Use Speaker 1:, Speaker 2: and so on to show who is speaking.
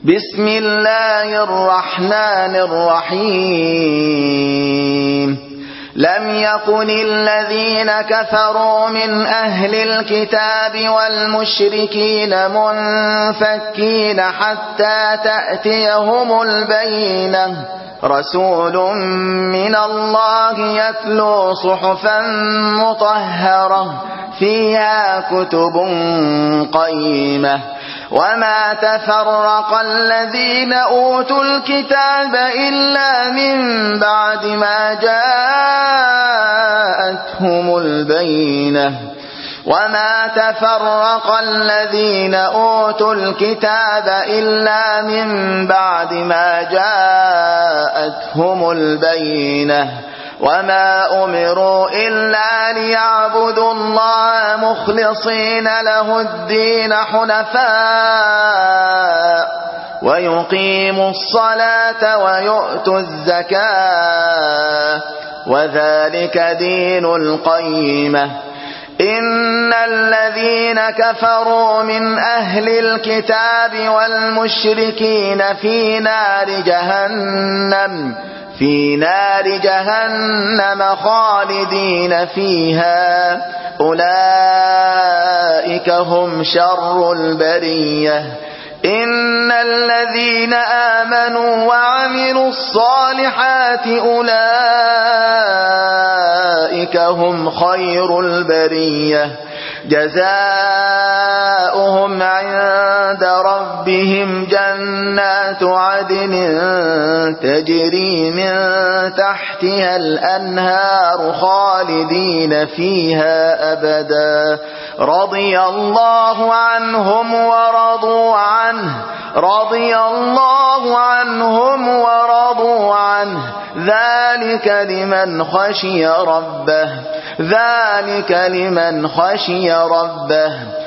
Speaker 1: بسم الله الرحمن الرحيم لم يكن الذين كفروا من أهل الكتاب والمشركين منفكين حتى تأتيهم البينة رسول من الله يتلو صحفا مطهرة فيها كتب قيمة وما تفرق الذين أوتوا الكتاب إلا من بعد ما جاءتهم البينة وما تفرق الذين أوتوا الكتاب إلا من بعد ما جاءتهم البينة وما أمروا إلا ليعبدوا الله مخلصين له الدين حنفاء ويقيموا الصلاة ويؤتوا الزكاة وذلك دين القيمة إن الذين كفروا من أهل الكتاب والمشركين في نار جهنم خالدين فيها أولئك هم شر البرية إن الذين آمنوا وعملوا الصالحات أولئك هم خير البرية جزاؤهم عند ربهم جنات عدن تجري من تحتها الأنهار خالدين فيها أبدا رضي الله عنهم ورضوا عنه ذلك لمن خشي ربه